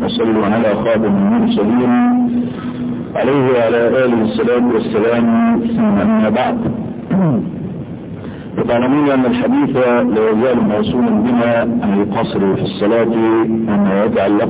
وصلوا على خاتم المرسلين عليه وعلى آله الصلاة والسلام. ثم أما بعد، وتعلمون أن الحديث لا يزال موصولا بنا عن القصر في الصلاة وما يتعلق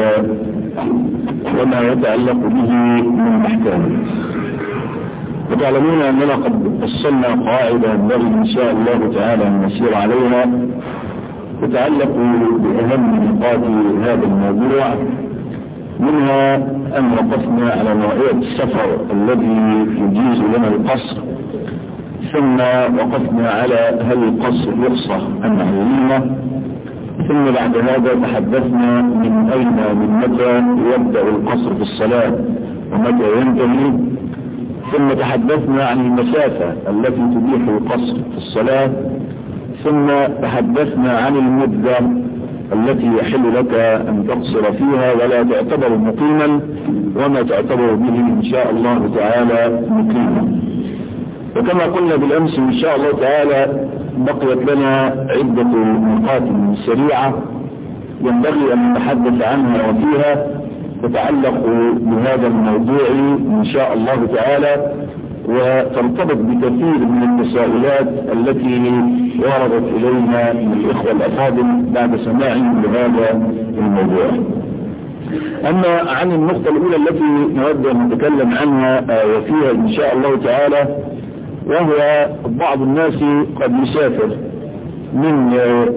به من أحكام. وتعلمون أننا قد فصلنا قاعدة ينبغي إن شاء الله تعالى أن نسير عليها تتعلق بأهم نقاط هذا الموضوع، منها أن وقفنا على نوعية السفر الذي يجيز لنا القصر، ثم وقفنا على هل القصر رخصة أم عزيمة، ثم بعد هذا تحدثنا من متى يبدأ القصر في الصلاة ومتى ينتهي، ثم تحدثنا عن المسافة التي تبيح القصر في الصلاة، ثم تحدثنا عن المدة التي يحل لك أن تقصر فيها ولا تعتبر مقيما وما تعتبر به إن شاء الله تعالى مقيما. وكما قلنا بالأمس إن شاء الله تعالى بقيت لنا عدة نقاط سريعة ينبغي أن نتحدث عنها وفيها تتعلق بهذا الموضوع إن شاء الله تعالى، وترتبط بكثير من التساؤلات التي وردت إلينا من الإخوة الأفاضل بعد سماعهم بهذا الموضوع. أما عن النقطة الأولى التي نود أن نتكلم عنها وفيها إن شاء الله تعالى، وهو بعض الناس قد يسافر من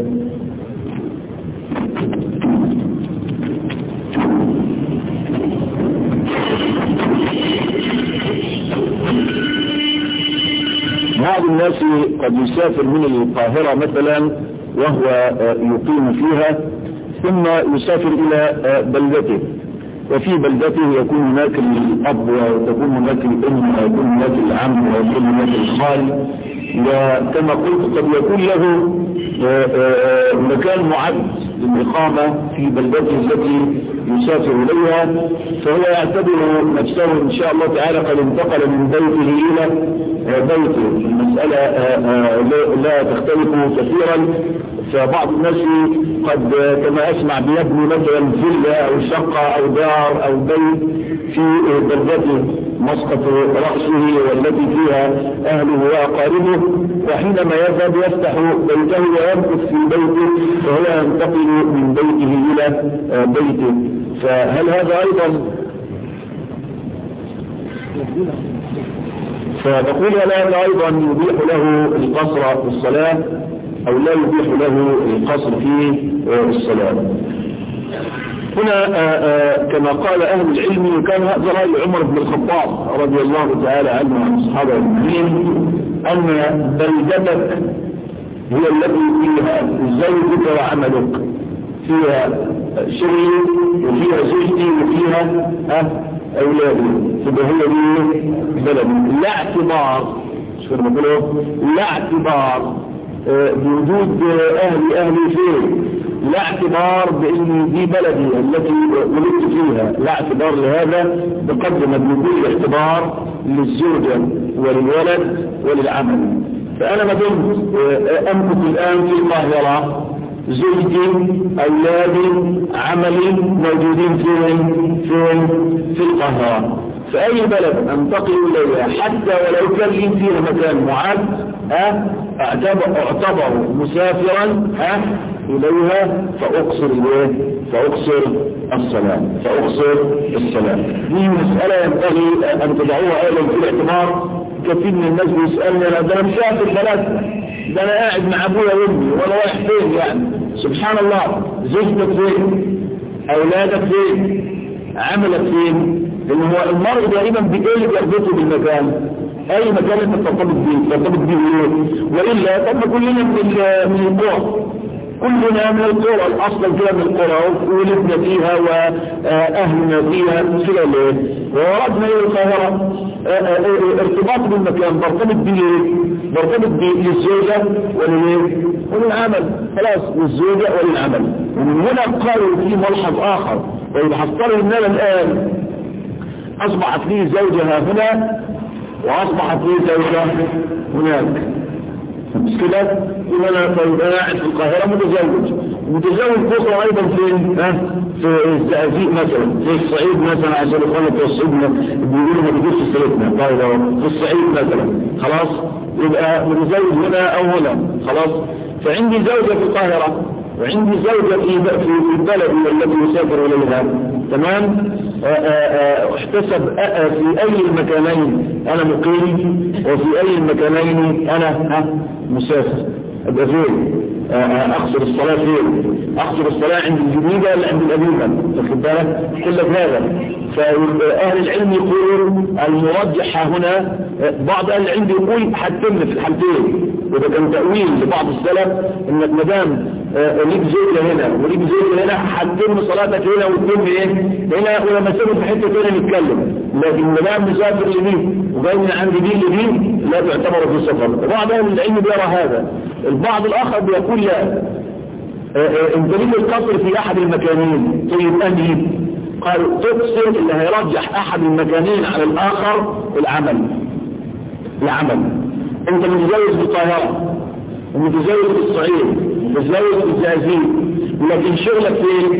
من القاهرة مثلا وهو يقيم فيها، ثم يسافر إلى بلدته، وفي بلدته يكون هناك الأب وتكون هناك الأم ويكون هناك العم ويكون هناك الخال، وكما قلت قد يكون له مكان معد للإقامة في بلدته التي يسافر إليها، فهو يعتبر نفسه إن شاء الله تعالى قد انتقل من بيته إلى بيته. المسألة لا تختلف كثيرا، فبعض الناس قد كما أسمع بيبني مثلا فيلا أو شقة أو دار أو بيت في بلدته مسقط رأسه والتي فيها أهله وأقاربه، وحينما يذهب يفتح بيته ويمكث في بيته فهو ينتقل من بيته إلى بيته. فهل هذا أيضا فنقول هذا أيضا يبيح له القصر في الصلاة أو لا يبيح له القصر في الصلاة؟ هنا كما قال أهل العلم، وكان هذا رأي عمر بن الخطاب رضي الله تعالى عنه وعن الصحابة المؤمنين، أن بلدتك هي التي فيها زوجك وعملك، فيها شغلي وفيها زوجتي وفيها أولادي، فده هي دي بلد. لا اعتبار بوجود أهلي فيه، لا اعتبار بأن دي بلدي التي ولدت فيها، لا اعتبار لهذا بقدر ما بيكون الاعتبار للزوجة وللولد وللعمل. فأنا ما دمت أمكث الآن في القاهرة، زوجتي أولادي عملي موجودين في القاهرة، فأي بلد أنتقل إليها حتى ولو كان لي فيها مكان معد أعتبر مسافرا إليها فأقصر الصلاة. دي مسألة ينبغي أن تدعوها أيضا في الاعتبار. كثير من الناس بيسألني ده أنا مسافر بلد، ده أنا قاعد مع أبويا وأمي وأنا رايح فين يعني؟ سبحان الله، زوجتك فين؟ أولادك فين؟ عملك فين؟ لأن هو المرء دائما بإيه يربطه بالمكان؟ أي مكان أنت ترتبط به إيه؟ وإلا طب كلنا من القرى، كلنا من القرى، الأصل كده من القرى ولدنا فيها وأهلنا فيها كده ليه؟ ووردنا إلى القاهرة ارتباط بالمكان برتبط بالزوجة وللعمل، خلاص، والزوجة وللعمل. ومن هنا قالوا في ملحظ آخر، وإذا حصلوا إننا الآن أصبحت لي زوجها هنا وأصبحت لي زوجة هناك، مش كده؟ يقول أنا قاعد في القاهرة متزوج أخرى أيضا في الزقازيق مثلا، في الصعيد مثلا، عشان يخلط الصعيد بيقولوا ما بيجيش في سيرتنا، في الصعيد مثلا، خلاص يبقى متزوج هنا أو هنا، خلاص. فعندي زوجة في القاهرة وعندي زوجة في البلد التي يسافر إليها، تمام. احتسب في أي المكانين أنا مقيم وفي أي المكانين أنا مسافر، أبقى فين؟ أخسر الصلاة فين؟ أخسر الصلاة عند الجديدة ولا عند القديمة؟ واخد بالك؟ كل هذا. فأهل العلم يقولون المرجح هنا، بعض أهل العلم يقول حتم في الحالتين، وده كان تأويل لبعض السلف انك مدام ليك زوجة هنا وليك زوجة هنا حتم صلاتك هنا وتتم هنا، ولما تسافر في حتة هنا نتكلم، لكن مدام مسافر لمين وجاي من عند دين لدين لا تعتبر في السفر. بعض اهل العلم بيرى هذا، البعض الاخر بيقول لا، انت ليك القصر في احد المكانين، طيب انهي؟ قال تقصر اللي هيرجح احد المكانين على الاخر العمل. انت متزوج في القاهرة ومتزوج في الصعيد ومتزوج في الزقازيق، لكن شغلك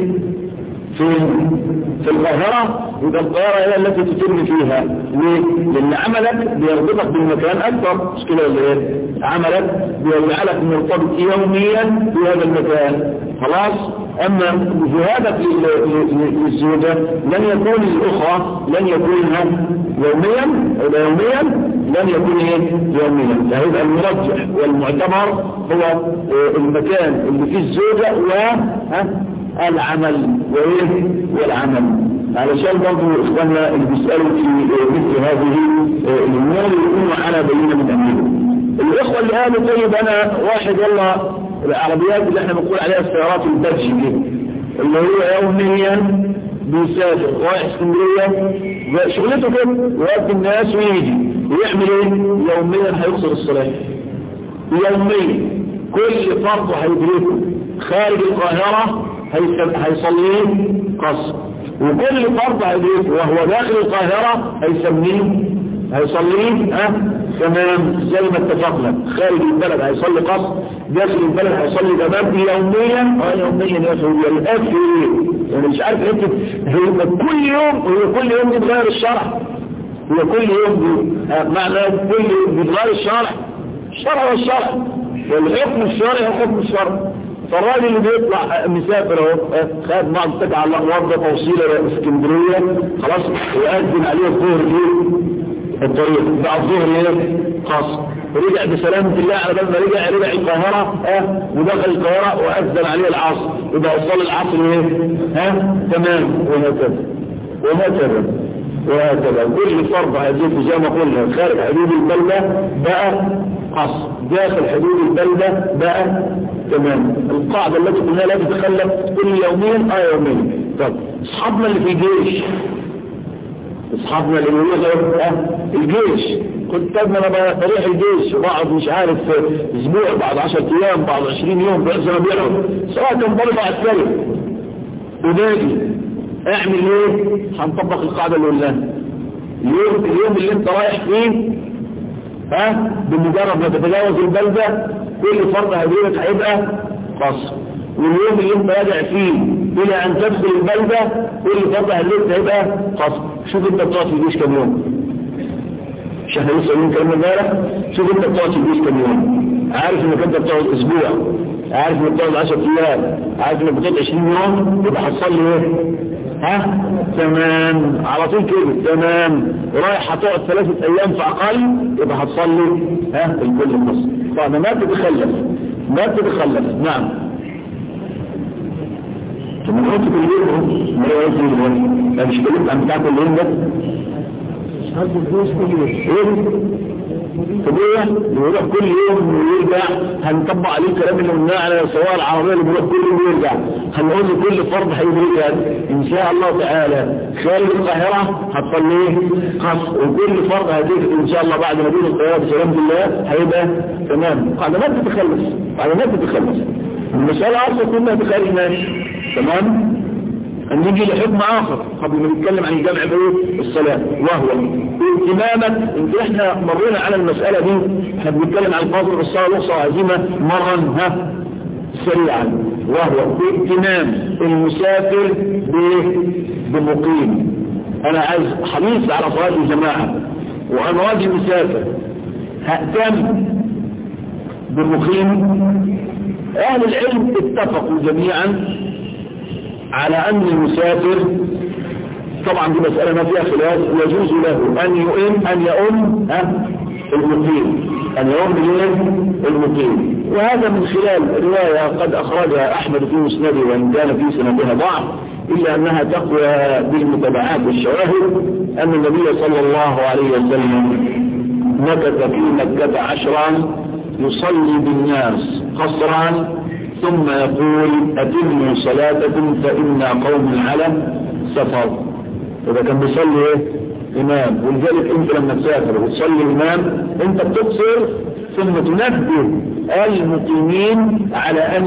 في القاهرة، يبقى القاهرة هي التي تتم فيها. ليه؟ لأن عملك بيربطك بالمكان أكثر، مش كده ولا إيه؟ عملك بيجعلك مرتبط يوميا في هذا المكان، خلاص. أما ذهابك للزوجة لن يكون الأخرى لن يكون يوميا، لن يكون يوميا. فهذا المرجح والمعتبر هو المكان اللي فيه الزوجة والعمل والعمل، علشان برضو إخواننا اللي بيسألوا في مثل هذه الأمور يكونوا على بينة من أمرهم. الإخوة اللي قالوا طيب أنا واحد والله العربيات اللي احنا بنقول عليها السيارات البادج دي اللي هو يوميا بيسافر رايح اسكندريه شغلته كده ويقابل الناس ويجي ويعمل ايه؟ يوميا هيقصر الصلاه، يوميا كل فرض هيدركه خارج القاهره هيصليه قصر، وكل فرض هيدركه وهو داخل القاهره هيصليه تمام زي ما اتفقنا. خارج البلد هيصلي قصر، داخل البلد هيصلي تمام يوميا يا اخي الأكل يعني مش عارف انت هي كل يوم بيتغير الشرع، هي كل يوم معنى كل يوم بيتغير الشرع والشرع والحكم الشرعي هو حكم الشرع. فالراجل اللي بيطلع مسافر اهو خد معه اتكع على الارض توصيله اسكندريه خلاص وأذن عليه الظهر الطريق بعد الظهر قصر، ورجع بسلامة الله على بال ما رجع القاهرة ودخل القاهرة وأذن عليه العصر، يبقى وصل العصر تمام. وهكذا كل فرض هيزيد زي ما قلنا خارج حدود البلدة بقى قصر، داخل حدود البلدة بقى تمام. القاعدة التي قلنا لا تتخلف كل يومين طب اصحابنا اللي في الجيش، اصحابنا اللي يقولوا الجيش كنت انا بريح الجيش وبقعد مش عارف اسبوع بعد 10 ايام بعد 20 يوم بعد سنه بيقعد سواء كان ضرب عسكري وداجي اعمل ايه؟ هنطبق القاعده اللي قلناها. اليوم اللي انت رايح فيه بمجرد ما تتجاوز البلده كل فرد هيجيلك هيبقى قصر، واليوم اللي انت راجع فيه الى ان تدخل البلده كل فرد هيبقى قصر. شوف انت بتقعد في الجيش كم يوم، مش احنا لسه قايلين كلام امبارح؟ شوف انت بتقعد في الجيش كم يوم، عارف انك انت بتقعد اسبوع، عارف انك بتقعد 10 ايام، عارف انك بتقعد 20 يوم، يبقى هتصلي ايه؟ تمام على طول كده تمام. رايح هتقعد 3 ايام فاقل يبقى هتصلي الكل قصر. طبعا ما تتخلف نعم. ثم قلت كل يوم ما يوجد اليوم لا مش كلمت عن بتاع كل يوم ده هذا الجوز يروح كل يوم ويرجع. هنطبق عليه الكلام اللي قلناه على السواق العربيه اللي بيروح كل يوم ويرجع. هنقول له كل فرض هيدركها ان شاء الله تعالى خارج القاهره هتصليه قصر، وكل فرض هيدرك ان شاء الله بعد ما يجي القاهره بسلام الله هيبقى تمام. قاعده ما تتخلص المساله اصلا كلها بخارج ماشي تمام. أن نيجي لحكم آخر قبل ما نتكلم عن الجمع بين الصلاة، وهو اهتمامك. احنا مرينا على المسألة دي، احنا بنتكلم عن الفاظل بالصلاة الأخرى عزيمة مرا سريعا، وهو اهتمام المسافر بمقيم. أنا عايز حريص على صلاة الجماعة وأنا راجل مسافر، هأتم بالمقيم. أهل العلم اتفقوا جميعا على أن المسافر، طبعا دي مسألة ما فيها خلاف، يجوز له أن يؤم المقيم، أن يؤم المقيم. وهذا من خلال رواية قد أخرجها أحمد في مسنده وإن كان في سندها ضعف، إلا أنها تقوى بالمتابعات والشواهد، أن النبي صلى الله عليه وسلم مكث في مكة 10 يصلي بالناس قصرا ثم يقول أتموا صلاتكم فإنا قوم على سفر. إذا كان بيصلي إمام، ولذلك أنت لما تسافر وتصلي إمام أنت بتقصر ثم تنبه المقيمين على أن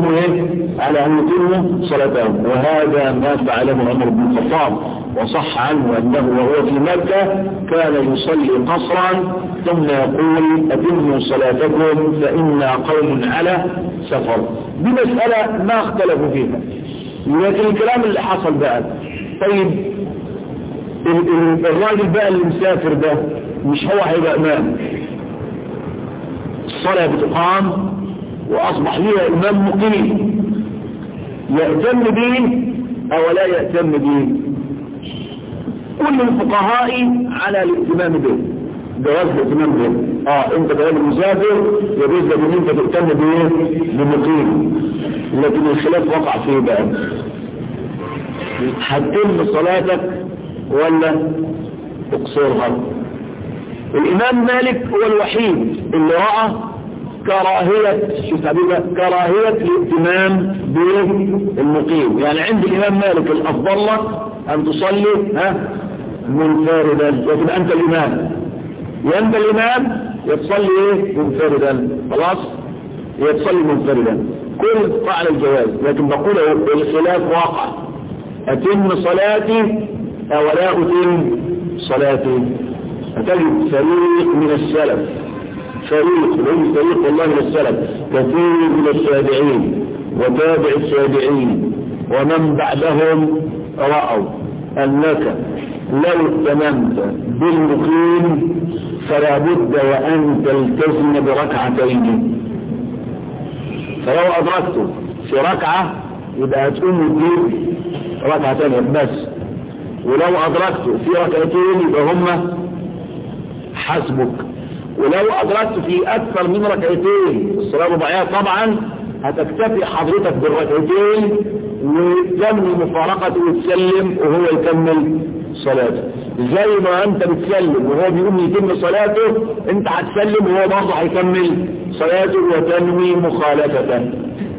يتموا صلاتهم. وهذا ما فعله عمر بن الخطاب، وصح عنه أنه وهو في مكة كان يصلي قصرا ثم يقول أتموا صلاتكم فإنا قوم على سفر. دي مسألة ما اختلفوا فيها، لكن الكلام اللي حصل بقى، طيب الراجل بقى اللي مسافر ده مش هو هيبقى إمام، الصلاة بتقام وأصبح ليها إمام مقيم، يأتم به أو لا يأتم به؟ كل الفقهاء على الاهتمام به، جواز الاهتمام به. انت كمان المسافر يجوز لك ان انت تهتم به بمقيم، لكن الخلاف وقع فيه بقى، هتتم صلاتك ولا تقصرها؟ الإمام مالك هو الوحيد اللي رأى كراهية الاهتمام بالمقيم. يعني عند الإمام مالك الأفضل لك أن تصلي منفردا، لكن أنت الإمام، أنت الإمام يتصلي منفردا، خلاص يتصلي منفردا، كل فعل الجواز. لكن بقول الخلاف واقع، أتم صلاتي أو لا أتم صلاتي؟ أتجد فريق من السلف، فريق والله من السلف كثير من التابعين وتابع التابعين ومن بعدهم رأوا أنك لو اهتممت بالمقيم فلا بد وأن تلتزم بركعتين. فلو أدركته في ركعة يبقى هتقوم الدين ركعتين بس، ولو أدركته في ركعتين يبقى هما حسبك، ولو أدركت في أكثر من ركعتين الصلاة الرباعية طبعا هتكتفي حضرتك بالركعتين وتكمل مفارقته وتسلم وهو يكمل صلاته. زي ما أنت بتسلم وهو بيقوم يتم صلاته أنت هتسلم وهو برضه هيكمل صلاته وتنوي مخالفته.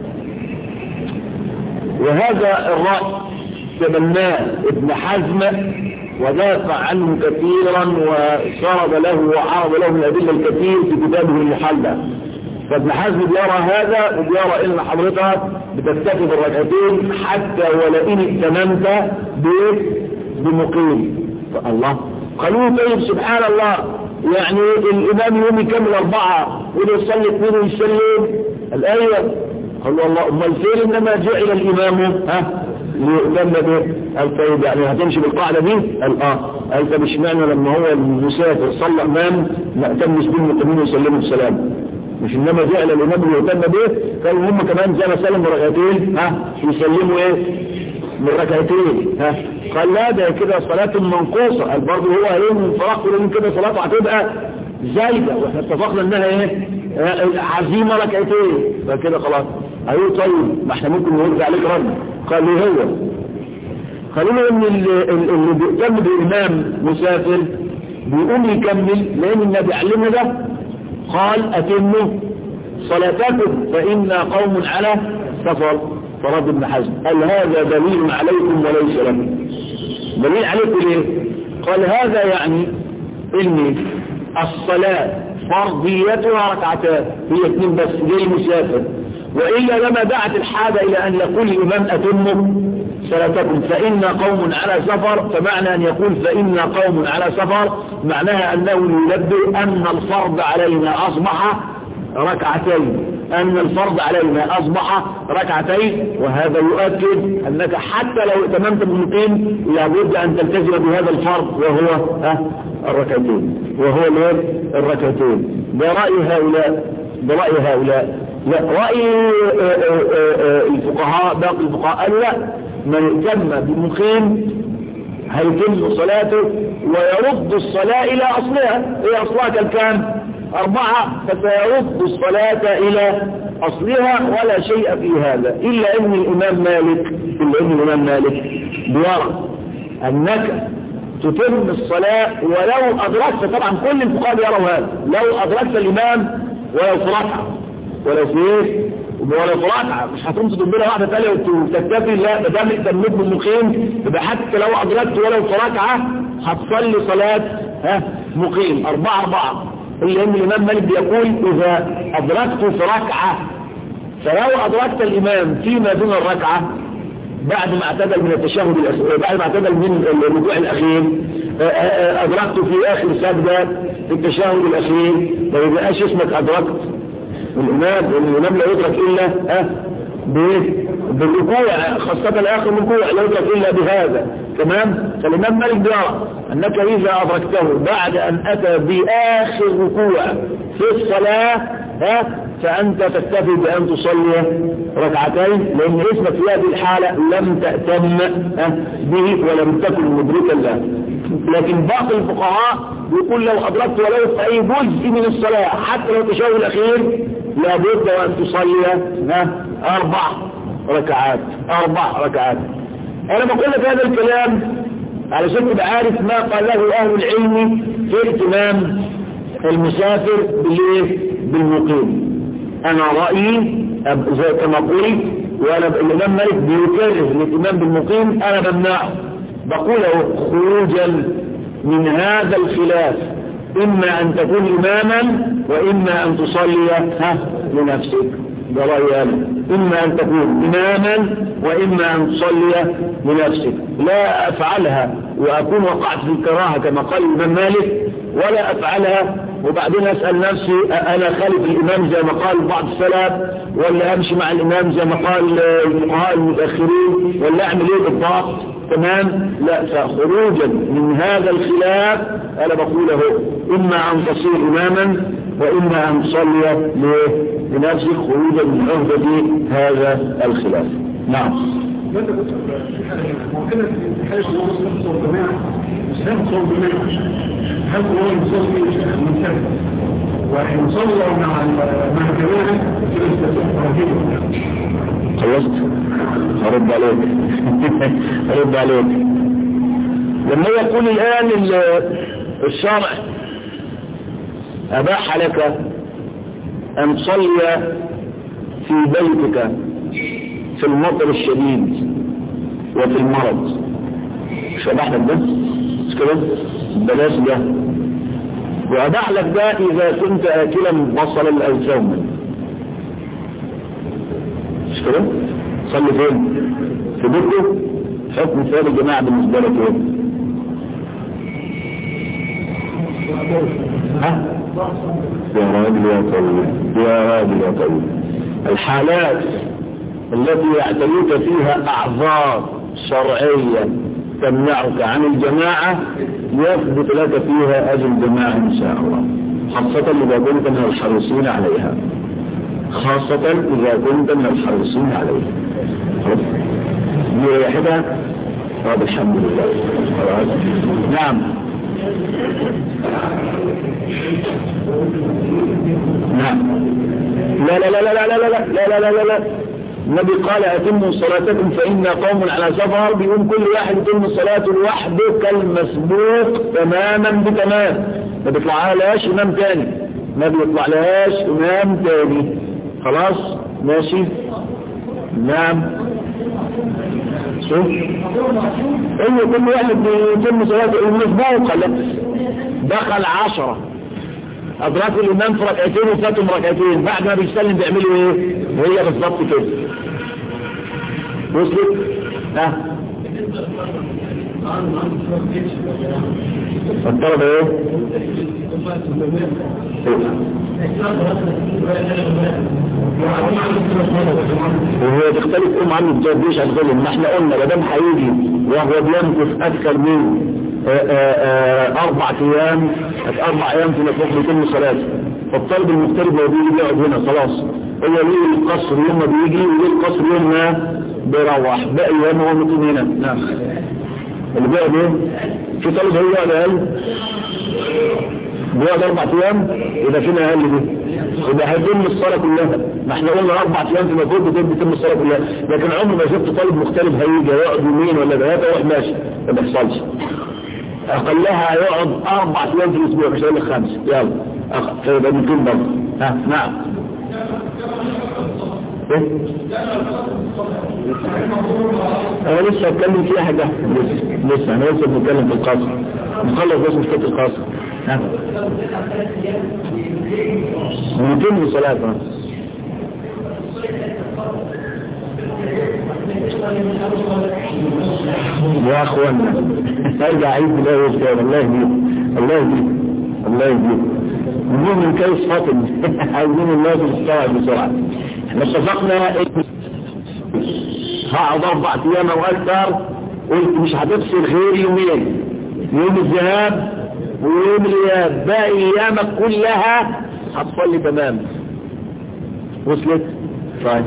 وهذا الرأي تبناه ابن حزم ودافع عنه كثيرا وشرد له وعرض له من الأدلة الكثير في كتابه المحلى. فابن حزم بيرى هذا وبيرى ان حضرتك بتكتفي بالركعتين حتى ولئن اهتممت بمقيم. فالله قالوا طيب سبحان الله، يعني الامام يوم يكمل 4 وده يصلي 2 ويسلم الآية. قالوا الله امال فين انما جعل الامام ليؤتم به؟ قال طيب يعني هتمشي بالقاعدة دي؟ قال طب اشمعنى لما هو المسافر صلى امام ما اهتمش بالمقيمين ويسلموا السلام؟ مش انما جعل الامام يهتم به، قالوا هم كمان زي ما سلموا ركعتين يسلموا من ركعتين. قال لا ده كده صلاة منقوصة. قال برضه هو يوم فرق ولهم كده صلاته هتبقى زايدة، واحنا اتفقنا انها عزيمة ركعتين، فكده خلاص. ايوه طيب ما احنا ممكن نرد عليك رد. قالوا هو قالوا له ان اللي بيهتم بالامام مسافر بيقوم يكمل، لان النبي علمنا ده قال أتموا صلاتكم فإنا قوم على سفر. فرد ابن حزم قال هذا دليل عليكم وليس لكم. دليل عليكم ليه؟ قال هذا يعني ان الصلاة فرضيتها ركعتان، هي 2 بس للمسافر، وإلا لما دعت الحاجة إلى أن يقول الإمام أتموا صلاتكم فإن قوم على سفر، فمعنى أن يقول فإن قوم على سفر معناها أنه ينبه أن الفرض علينا أصبح ركعتين، أن الفرض علينا أصبح ركعتين. وهذا يؤكد أنك حتى لو اتممت بالمقيم لابد أن تلتزم بهذا الفرض وهو الركعتين، وهو الركعتين. برأي هؤلاء لا، رأي الفقهاء باقي الفقهاء قالوا لا، من اتم بالمقيم هيتم صلاته ويرد الصلاة إلى أصلها. إيه أصلها كالكام؟ 4، فسيرد الصلاة إلى أصلها ولا شيء في هذا، إلا أن الإمام مالك بيرى أنك تتم الصلاة ولو أدركت، طبعا كل الفقهاء يروا هذا، لو أدركت الإمام ولو في ركعة ولو في ركعة مش هتقوم تدبرها واحدة تانية وتكتفي، لا ده تمت بالمقيم، يبقى حتى لو أدركت ولو في ركعة هتصلي صلاة مقيم 4 إلا أن الإمام مالك بيقول إذا أدركت في ركعة، فلو أدركت الإمام فيما دون الركعة بعد ما اعتدل من التشهد بعد ما اعتدل من الركوع الأخير، أدركت في آخر سجدة في التشهد الأخير، فإذا اسمك أدركت الإمام لا يدرك إلا بالركوع، خاصة الآخر من الركوع لا يدرك إلا بهذا. تمام؟ فالإمام مالك بيرى أنك إذا أدركته بعد أن أتى بآخر ركوع في الصلاة فأنت تكتفي بأن تصلي ركعتين، لأن اسمك في هذه الحالة لم تأتم به ولم تكن مدركا له. لكن باقي الفقهاء يقول لو أدركت ولو في أي جزء من الصلاة حتى لو التشهد الأخير لابد وأن تصلي 4 ركعات. أنا بقول لك هذا الكلام علشان تبقى عارف ما قاله أهل العلم في اهتمام المسافر بالمقيم. أنا رأيي زي كما قلت، وأنا الإمام مالك بيكرر الاهتمام بالمقيم، أنا بمنعه، بقوله خروجا من هذا الخلاف، إما أن تكون إماما وإما أن تصلي لنفسك. ده رأيي أنا، إما أن تكون إماما وإما أن تصلي لنفسك. لا أفعلها وأكون وقعت في الكراهة كما قال الإمام مالك، ولا أفعلها وبعدين أسأل نفسي أنا خالف الإمام زي ما قال بعض السلف، ولا أمشي مع الإمام زي ما قال الفقهاء المتأخرين، ولا أعمل إيه بالضبط. تمام؟ لا، فخروجا من هذا الخلاف أنا بقوله إما أن تصير إماما وإما أن تصلي لنفسك خروجا من عهدة هذا الخلاف. نعم. هل هو يصلي منفرد وإن صلى مع الجماعة خلصت؟ أرد عليك لما يقول الآن الشرع أباح لك أن تصلي في بيتك في المطر الشديد وفي المرض، مش أباح لك ده؟ مش كده؟ بلاش ده. وأباح لك ده إذا كنت آكلا بصلا أو ثوما، مش كده؟ صلي فين؟ في بيته. حكم ثاني جماعة بالنسبة لك ايه؟ يا راجل يا طويل الحالات التي يعتريك فيها أعذار شرعية تمنعك عن الجماعة يثبت لك فيها أجل الجماعة إن شاء الله، خاصة إذا كنت من الحريصين عليها، مريحتها. طب الحمد لله. نعم لا لا لا لا لا لا لا لا لا لا لا. النبي قال أتموا صلاتكم فإن قوم على سفر، بيقوم كل واحد يتم صلاته لوحده كالمسبوق تماما بتمام، ما بيطلع لهاش إمام تاني، خلاص ماشي. نعم شوف إنه كل واحد يتم صلاته المسبوق. دخل 10 أدركوا الإمام في ركعتين وفاتهم ركعتين، بعد ما بيسلم بيعملوا إيه؟ وهي بالضبط كده وصلت. الطلبة ايه؟ وهو تختلف عنه الجديش عن ظلم. ما احنا قلنا مدام هيجي وهو بيمكث اكثر من 4 ايام 4 ايام في مطلوب يتم صلاته، فالطالب المغترب لو بيجي يقعد هنا خلاص هو ليه القصر يوم ما بيجي وليه القصر يوم ما بيروح، باقي ايام هو مقيم هنا. نعم اللي بيقعد ايه؟ في طالب هو يقعد اقل بيقعد 4 ايام يبقى فينا اقل دي يبقى هيتم الصلاه كلها. ما احنا قلنا 4 ايام في مجهود بتتم الصلاه كلها، لكن عمر ما شفت طالب مختلف هيجي يقعد يومين ولا 3 يروح ماشي ما بيحصلش. اقلها يقعد 4 ايام في الاسبوع مش هقول لك 5. يلا فيبقى ممكن برضه. نعم انا لسه هتكلم فيها حاجه لسه انا لسه بنتكلم في القصر نخلص بس مشكله القصر. نتم صلاه يا اخوانا ارجع عيد بالله والسلام. الله يهديك الله يهديك الله يهديك نقول من كيس فاطم عايزين الناس تستوعب بسرعه. احنا اتفقنا هقعد 4 ايام او اكثر، قلت مش هتفصل غير يومين، يوم الذهاب ويوم الاياب، باقي ايامك كلها هتصلي تمام. وصلت؟ طيب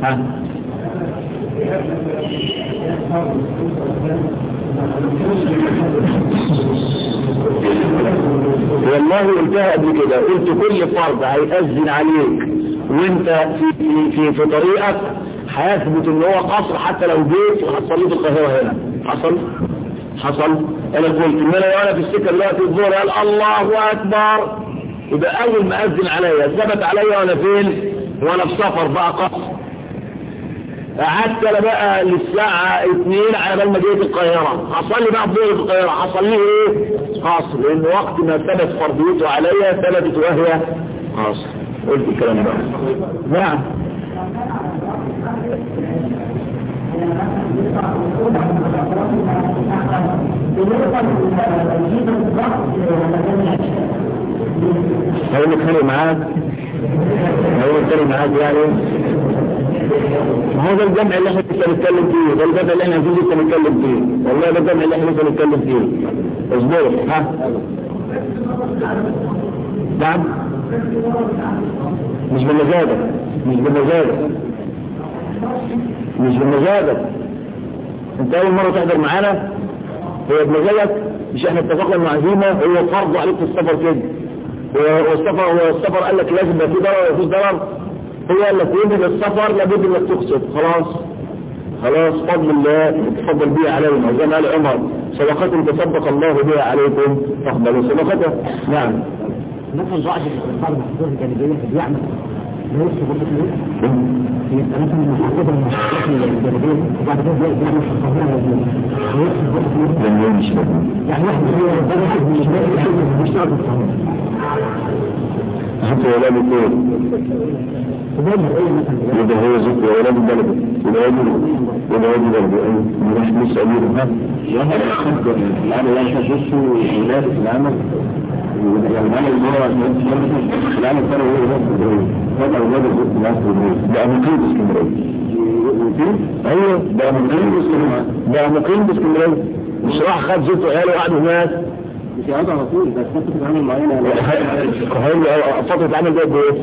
والله قلتها قبل كده، قلت كل فرض هيأذن عليك وانت في طريقك هيثبت ان هو قصر حتى لو جيت وهتصلي في القاهره هنا. حصل انا قلت ان انا وانا في السكه دلوقتي الظهر قال الله اكبر، يبقى اول ما اذن عليا ثبت عليا وانا فين؟ وانا في سفر بقى قصر. قعدت انا بقى للساعه 2 على بال ما جيت القاهره، هصلي بقى الظهر في القاهره، هصلي ايه؟ قصر، لان وقت ما ثبت فرضيته عليا ثبتت وهي قصر. قلت الكلام ده. نعم هو متخانق معاك يعني هذا الجمع اللي احنا لسه نتكلم فيه، ده الجمع اللي احنا لسه نتكلم فيه، والله ده الجمع اللي احنا لسه نتكلم فيه. اصبر نعم مش بمزاجك انت اول مرة تحضر معانا، هو بمزاجك، مش احنا اتفقنا مع عزيمة هو فرض عليك في السفر كده، والسفر قال لك لازم يبقى فيه ضرر ولا فيش ضرر، هو قال لك يجب السفر لابد انك تقصد. خلاص فضل الله تفضل بها علينا، وزي ما قال عمر صدقات تصدق الله بها عليكم فاقبلوا صدقته. نعم مثلا ضاعت الفرد محظوظ الجانبية بيعمل ليس غضة ليه يبقى مثلا محافظة المحافظة الجانبية وبعد كده بيعمل في القاهرة ليس غضة ليه يعني واحد مش ناقض القاهرة حتى ولا بيكون يبقى هو زكي ولا ببلده ولا ببلده مش مسألين العمل لا يحسسه ولاده في العمل، يعني العمل اللي هو العمل الثاني هو هذا أولاد الزوج في مصر بقى مقيم باسكندرية. أيوه بقى مقيم باسكندرية مش راح خد زوجته وعياله وقعدوا هناك مش هذا على طول، بس فترة عمل معينة فترة عمل ده بايه؟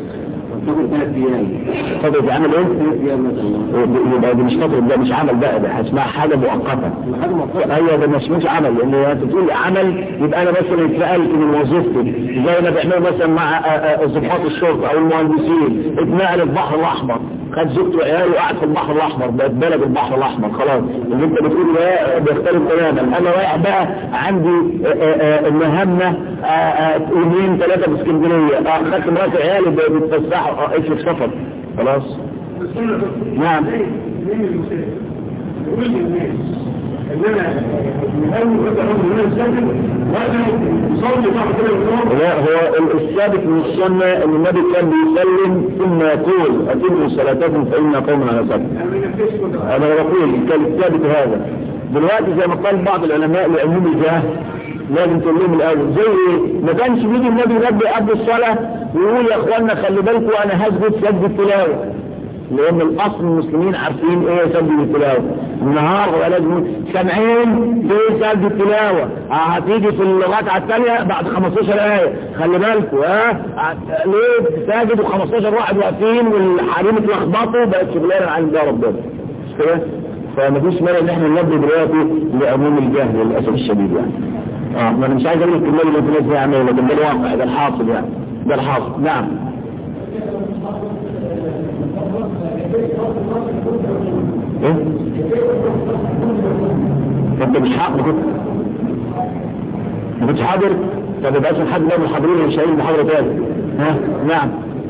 فترة عمل ايه؟ يبقى دي مش فترة، ده مش عمل بقى، ده اسمها حاجة مؤقتة. ايوه ده مش عمل، لان انت تقول عمل يبقى انا مثلا اتنقلت من وظيفتي زي ما بيعملوا مثلا مع ضباط الشرطة او المهندسين، اتنقل البحر الاحمر، خد زوجته وعياله وقعد في البحر الاحمر، بقت بلد البحر الاحمر خلاص. اللي انت بتقول ده بيختلف تماما. انا رايح بقى عندي مهمة 2 3 في اسكندرية، خدت مراتي عيالي بيتفسحوا اسلك سفر خلاص. نعم لا، هو الثابت من السنة ان النبي كان بيسلم ثم يقول اتموا صلاتكم فإن قوم على سبب. انا بقول كان الثابت هذا. دلوقتي زي ما قال بعض العلماء لعموم الجهل لازم تقول لهم الاول، زي ما كانش بيجي النبي ينبه قبل الصلاه ويقول يا اخوانا خلي بالكم انا هسجد سجد التلاوه، لان الاصل المسلمين عارفين ايه سجد التلاوه. النهار لازم سامعين في سجد التلاوه، هتيجي في الركعه الثانيه بعد 15 ايه، خلي بالكم ليه ساجد و15 واحد واقفين والحريم اتلخبطوا، بقت شغلانه عن ده ربنا مش كده؟ فمفيش مانع ان احنا ننبه دلوقتي لعموم الجهل للاسف الشديد يعني. ما انا مش عايز اقول لك النبي اللي في ناس بيعملوا، لكن ده الواقع، ده الحاصل يعني، ده الحاصل. نعم. ايه؟ انت مش حاضر؟ ما كنتش حاضر؟ طب يبقى اسم حد من الحاضرين مش هيجي محاضرة تاني. ها؟ نعم.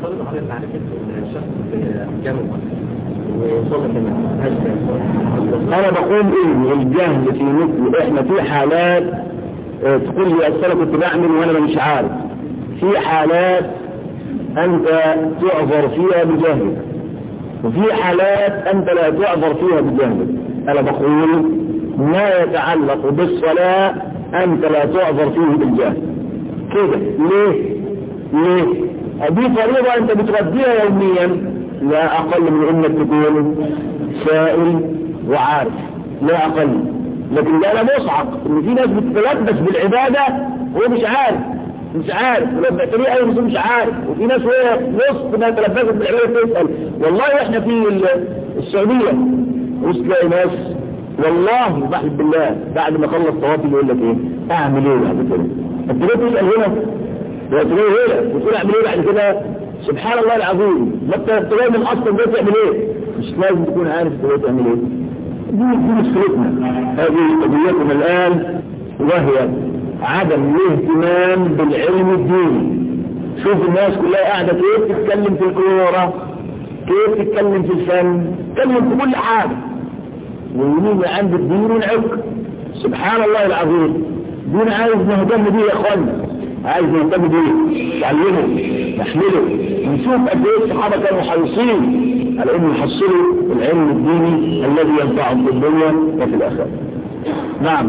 انا بقول ايه الجهل في مثل احنا في حالات تقول لي انا كنت بعمل وانا مش عارف، في حالات انت تعذر فيها بجهلك وفي حالات انت لا تعذر فيها بجهلك. انا بقول ما يتعلق بالصلاة انت لا تعذر فيه بالجهل كده. ليه؟ دي فريضة انت بتغذيها يوميا، لا اقل من انك تكون سائل وعارف، لا اقل. لكن ده انا مصعق ان في ناس بتتلبس بالعبادة وهو مش عارف ولما تلاقيه اي مسلم مش عارف، وفي ناس وهي نص ما تلبست بالعبادة تسأل. والله احنا في السعودية وتلاقي ناس والله بحلف بالله بعد ما خلص طوافي يقول لك ايه اعمل ايه بعد كده؟ انت ليه تسأل هنا وتقول اعمل ايه بعد كده؟ سبحان الله العظيم، ما انت تلاقي من اصلا ده تعمل ايه؟ مش لازم تكون عارف انت تعمل ايه. دي مشكلتنا، هذه قضيتنا الان، وهي عدم الاهتمام بالعلم الديني. شوف الناس كلها قاعده كيف تتكلم في الكوره، كيف تتكلم في الفن، تتكلم في كل حاجه، ويمين عند الدين والعلم. سبحان الله العظيم، دين عايز نهتم بيه يا اخوانا، عايز نهتم بيه، نعلمه نحمله، ونشوف قد ايه الصحابه كانوا حريصين على انهم يحصلوا العلم الديني الذي ينفعهم في الدنيا وفي الاخره. نعم.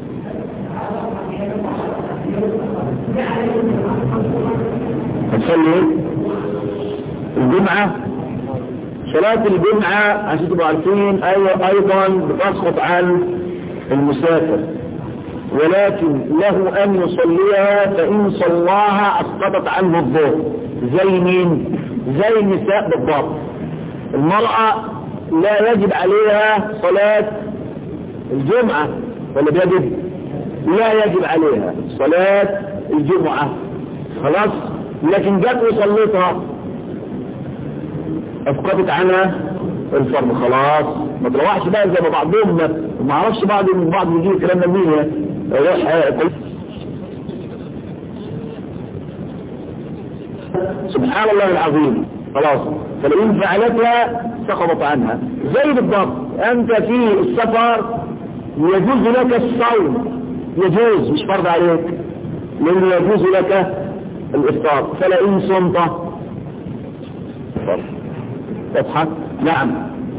هتصلي الجمعه، صلاه الجمعه عشان تبقوا عارفين ايضا بتسقط عن المسافر، ولكن له أن يصليها، فإن صلاها أسقطت عنه الظهر. زي مين؟ زي النساء بالضبط. المرأة لا يجب عليها صلاة الجمعة، ولا بيجب؟ لا يجب عليها صلاة الجمعة خلاص، لكن جت وصليتها أسقطت عنها الفرض خلاص. ما تروحش بقى زي ما بعضهم ما عرفش بعض يجيب الكلام ده منين سبحان الله العظيم خلاص. فلئن فعلتها سقطت عنها. زي بالضبط انت في السفر يجوز لك الصوم، يجوز مش فرض عليك، لانه يجوز لك الافطار، فلئن صمت تضحك. نعم.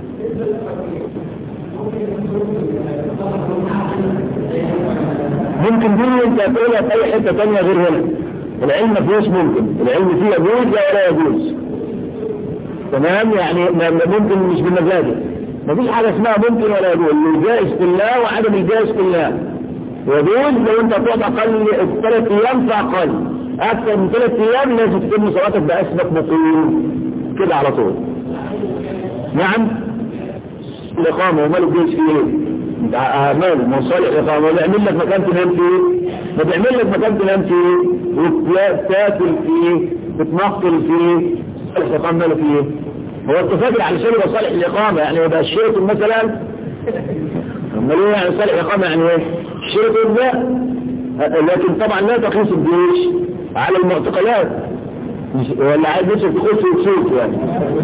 ممكن دي انت تقولها في اي حته ثانيه غير هنا. العلم ما فيهوش ممكن، العلم فيه يجوز ولا يجوز. تمام؟ يعني ممكن مش بمزاجك، ما فيش حاجه اسمها ممكن ولا يجوز. الجائز كلها وعدم الجائز كلها. يجوز لو انت تقعد اقل 3 ايام فاقل، اكثر من 3 ايام لازم تتم صلاتك باسمك مقيم كده على طول. نعم. الإقامة وماله الجيش فيه ايه؟ ماله مصالح الإقامة، ويعمل لك مكان تنام فيه، ما بيعمل لك مكان تنام فيه وتاكل فيه تتنقل فيه. صالح الإقامة ماله فيه؟ هو اتفاقي على شيء وصالح الإقامة يعني يبقى الشيرتون مثلا، أما ليه يعني صالح الإقامة يعني ايه؟ الشيرتون ده، لكن طبعا لا تقيس الجيش على المعتقلات، ولا عايز نفسك تخش وتشوف يعني.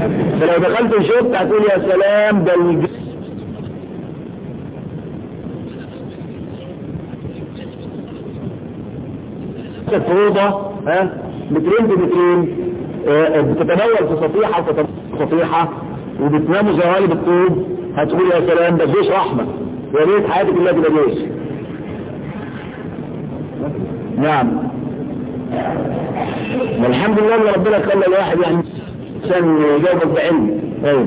فلو دخلت وشوفت هتقول يا سلام ده الفروضة مترين بمترين بتتناول في صفيحة وصفيحة وبتناموا زي غالب الطوب، هتقول يا سلام ده جيش رحمة، يا ريت حياتك الله كده جيش. نعم والحمد لله ان ربنا خلى الواحد يعني عشان يجاوبك بعلم. ايوه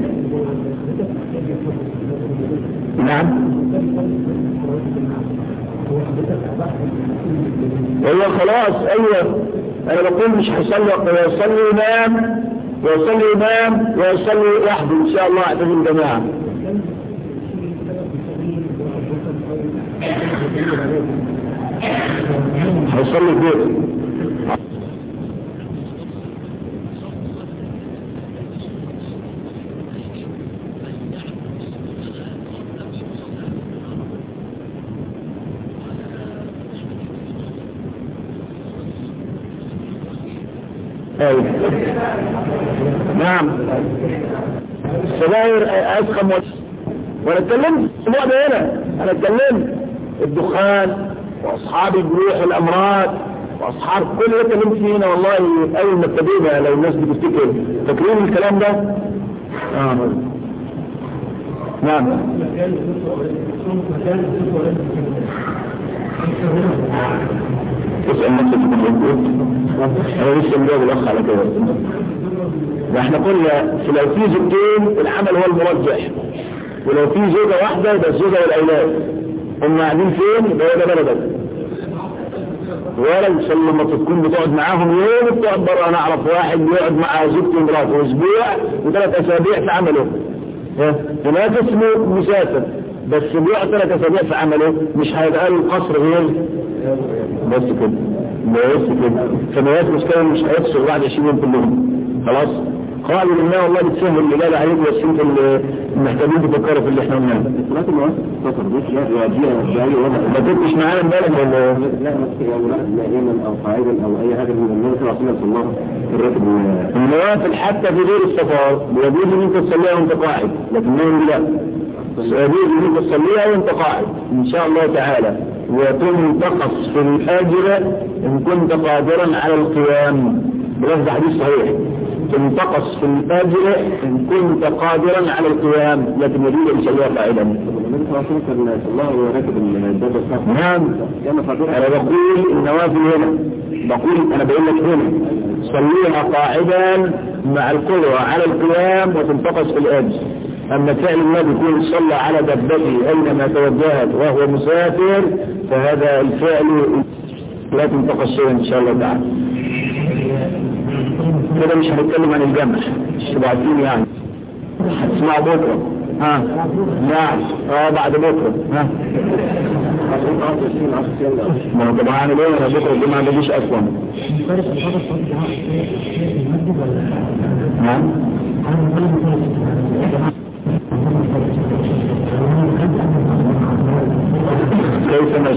نعم ايوه خلاص ايوه انا بقول مش هيصلي ويصلي امام ويصلي وحده ان شاء الله اعتذر جماعه. هيصلي البيت نعم السجاير اسخم وانا اتكلمت الموضوع ده هنا، انا اتكلمت الدخان واصحاب الجروح والامراض واصحاب كل اللي اتكلمت فيه هنا والله اول ما ابتدينا. لو الناس بتفتكر فاكرين الكلام ده. نعم اسأل نفسك انا لسه مجاوب الاخ على كده. احنا قلنا لو في زوجتين العمل هو المرجح، ولو في زوجة واحدة يبقى الزوجة والاولاد هم قاعدين فين يبقى ده بلدك. ولا ان شاء الله لما تكون بتقعد معاهم يوم بتقعد بره. انا اعرف واحد بيقعد مع زوجته ومراته اسبوع و3 اسابيع في عمله، هناك اسمه مسافر بس بيقعد 3 اسابيع في عمله، مش هيبقى له القصر غير بس كده فما مشكلة مش هيفصل بعد 20 يوم كلهم. خلاص قالوا لله والله بتسهل اللي لا عليك بس انت المحتاجين تفكروا في اللي احنا قلناه. الصلاة المواسط تصر بيش ما كنتش معانا امبارح ولا لا نائما او قاعدا او اي حاجه من الناس رسول الله في الراتب. النوافل حتى في غير السفر يجوز ان انت تصليها وانت قاعد، لكن لا يجوز ان انت تصليها وانت قاعد ان شاء الله تعالى، وتنتقص في الاجر ان كنت قادرا على القيام. بلفظ حديث صحيح تنتقص في الاجر ان كنت قادرا على القيام، لكن يجوز ان شاء الله قاعدا. نعم انا بقول النوافل هنا، انا بقول لك هنا صليها قاعدا مع القدرة على القيام وتنتقص في الاجر. اما فعل الله بيكون صلى على دبته اينما توجهت وهو مسافر فهذا الفعل لا تنتقص شيئا ان شاء الله تعالى. كده مش هنتكلم عن الجمع الشبعتين يعني هتسمع بكرة. نعم بعد بكرة. ما هو طبعا انا بقول انا بكرة الجمعة ما بيجيش اصلا. نعم كيف ما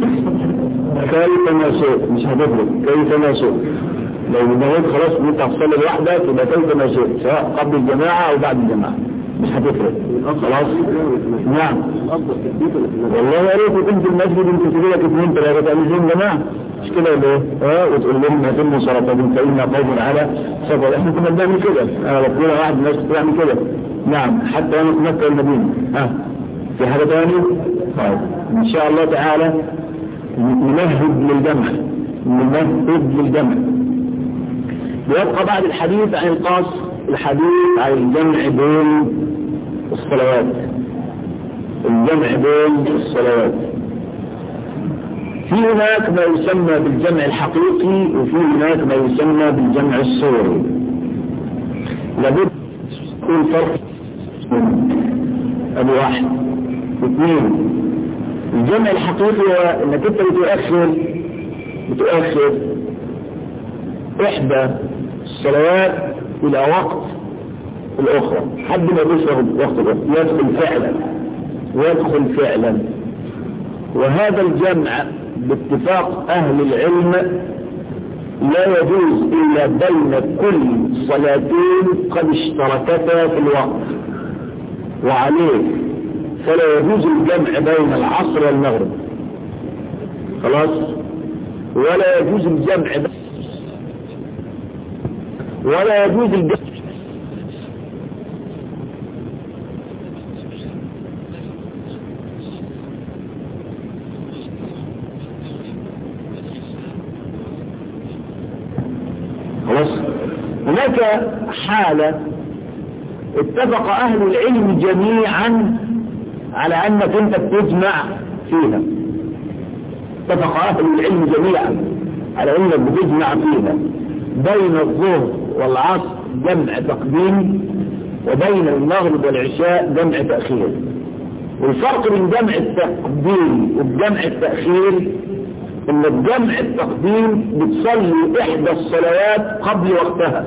شئت مش هتفرق كيف ما شئت. لو نويت خلاص انت هتصلي لوحدك يبقى كيف ما شئت سواء قبل الجماعة او بعد الجماعة مش هتفرق خلاص. نعم والله يا ريت كنت المسجد انت تجي لك 2 3 تعملين جماعة مش كده ولا ايه؟ وتقول لهم هتموا صلاتكم فإنا قوم على سفر. احنا كنا بنعمل كده، انا بقول واحد الناس بتعمل كده. نعم حتى انا في مكة والمدينة. في حاجة ثانية؟ طيب ان شاء الله تعالى نمهد للجمع. ويبقى بعد الحديث عن القصر الحديث عن الجمع بين الصلوات. في هناك ما يسمى بالجمع الحقيقي وفي هناك ما يسمى بالجمع الصوري. لابد يكون فرق ابو 1 2. الجمع الحقيقي هو انك انت بتؤخر احدى الصلوات الى وقت الاخرى حد ما يشرب وقت الاخرى يدخل فعلا. وهذا الجمع باتفاق اهل العلم لا يجوز الا بين كل صلاتين قد اشتركتا في الوقت، وعليه فلا يجوز الجمع بين العصر والمغرب. خلاص ولا يجوز الجمع ولا يجوز الجمع. خلاص. هناك حالة اتفق أهل العلم جميعا على أنك أنت بتجمع فيها. اتفق أهل العلم جميعا على أنك بتجمع فيها بين الظهر والعصر جمع تقديم، وبين المغرب والعشاء جمع تأخير. والفرق بين جمع التقديم وجمع التأخير ان الجمع التقديم بتصلي احدى الصلوات قبل وقتها،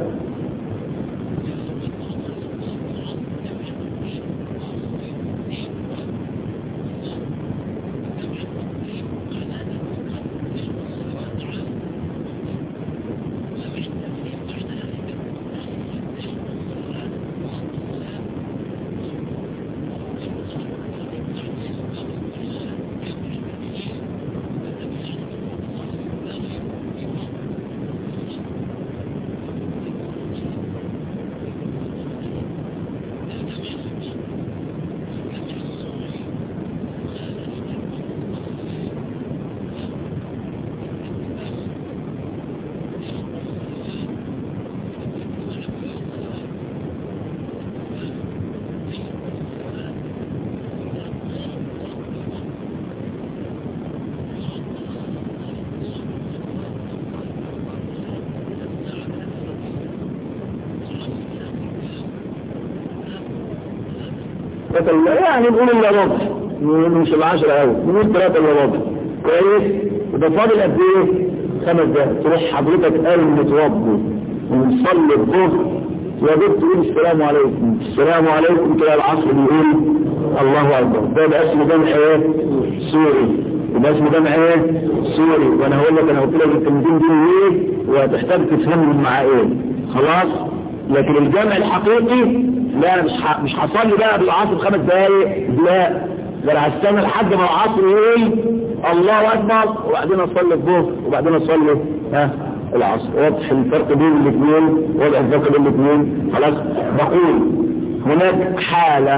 يعني نقول إلا ربع، مش العشرة أوي، نقول 3 إلا ربع كويس. وده فاضل قد إيه؟ 5 دقايق. تروح حضرتك قايم متوضي ونصلي الظهر وجبت تقول السلام عليكم، السلام عليكم، تلاقي العصر بيقول الله أكبر. ده اسمه جمع إيه؟ سوري. وده اسمه جمع إيه؟ سوري. وأنا هقول لك، أنا قلت لك الكلمتين دي إيه وهتحتاج تفهمهم مع إيه. خلاص. لكن الجمع الحقيقي لا، مش هصلي بقى بالعصر 5 دقايق، لا، ده انا هستنى لحد ما العصر يقول الله اكبر وبعدين اصلي الظهر وبعدين اصلي العصر. واضح الفرق بين الاثنين، واضح الفرق بين الاثنين. خلاص. بقول هناك حالة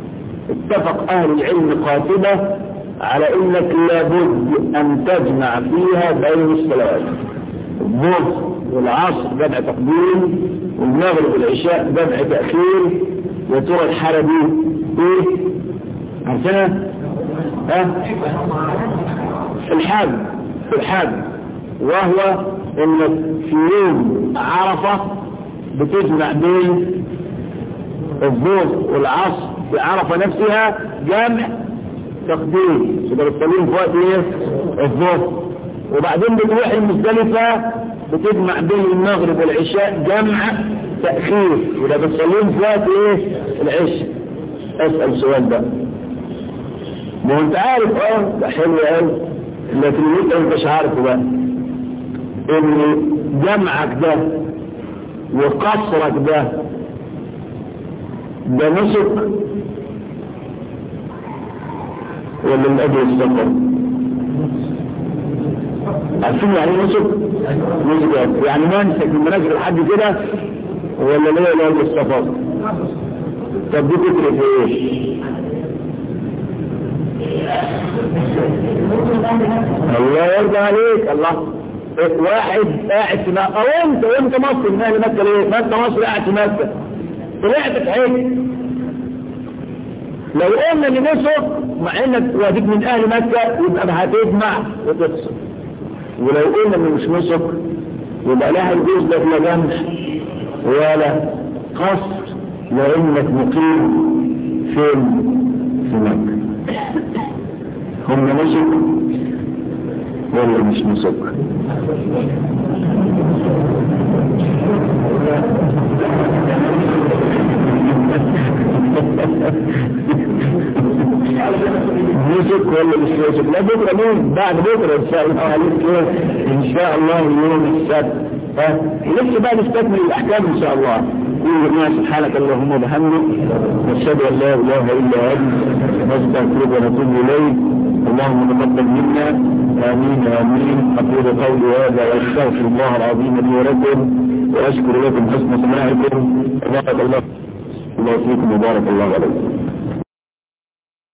اتفق اهل العلم قاطبة على انك لابد ان تجمع فيها بين الصلوات، الظهر والعصر جمع تقديم، والمغرب والعشاء جمع تأخير. وترى الحالة دي ايه؟ عرفتها؟ الحاج وهو انك في يوم عرفة بتجمع بين الظهر والعصر في عرفة نفسها جمع تقديم، يبقى بتصليهم في وقت ايه؟ الظهر. وبعدين بتروح المزدلفة بتجمع بين المغرب والعشاء جمع تأخير، وده بتصليهم في وقت ايه؟ العشاء. اسأل سؤال بقى، ما انت عارف ده حلو قوي، لكن انت مش عارفه بقى ان جمعك ده وقصرك ده نسك ولا من اجل السفر؟ عارفين يعني نسك؟ يعني منسك من مناسك الحج كده ولا ليه لا السفر؟ طب دي فكرة ايه؟ الله يرضى عليك. الله، واحد قاعد في مكة، او انت مصر من اهل مكة، ليه؟ ما انت مصر قاعد في مكة، طلعت في حج. لو قلنا ان نسك مع انك واديك من اهل مكة يبقى هتجمع وتقصر، ولو قلنا ان مش نسك يبقى لا هيجوز لك لا جمع ولا قصر، لانك مقيم فين؟ في مكة. هم نسك ولا مش نسك؟ نسك ولا مش نسك؟ لا، بكرة مين؟ بعد بكرة ان شاء الله عليك، ان شاء الله يوم السبت. لسه بقى نستكمل الاحكام ان شاء الله. سبحانك اللهم وبحمدك، نشهد ان لا اله الا انت، نستغفرك ونتوب اليك. اللهم تقبل منا. آمين آمين. أقول قولي هذا وأستغفر الله العظيم لي ولكم وأشكر لكم حسن سماعكم. بارك الله فيكم وبارك الله عليكم.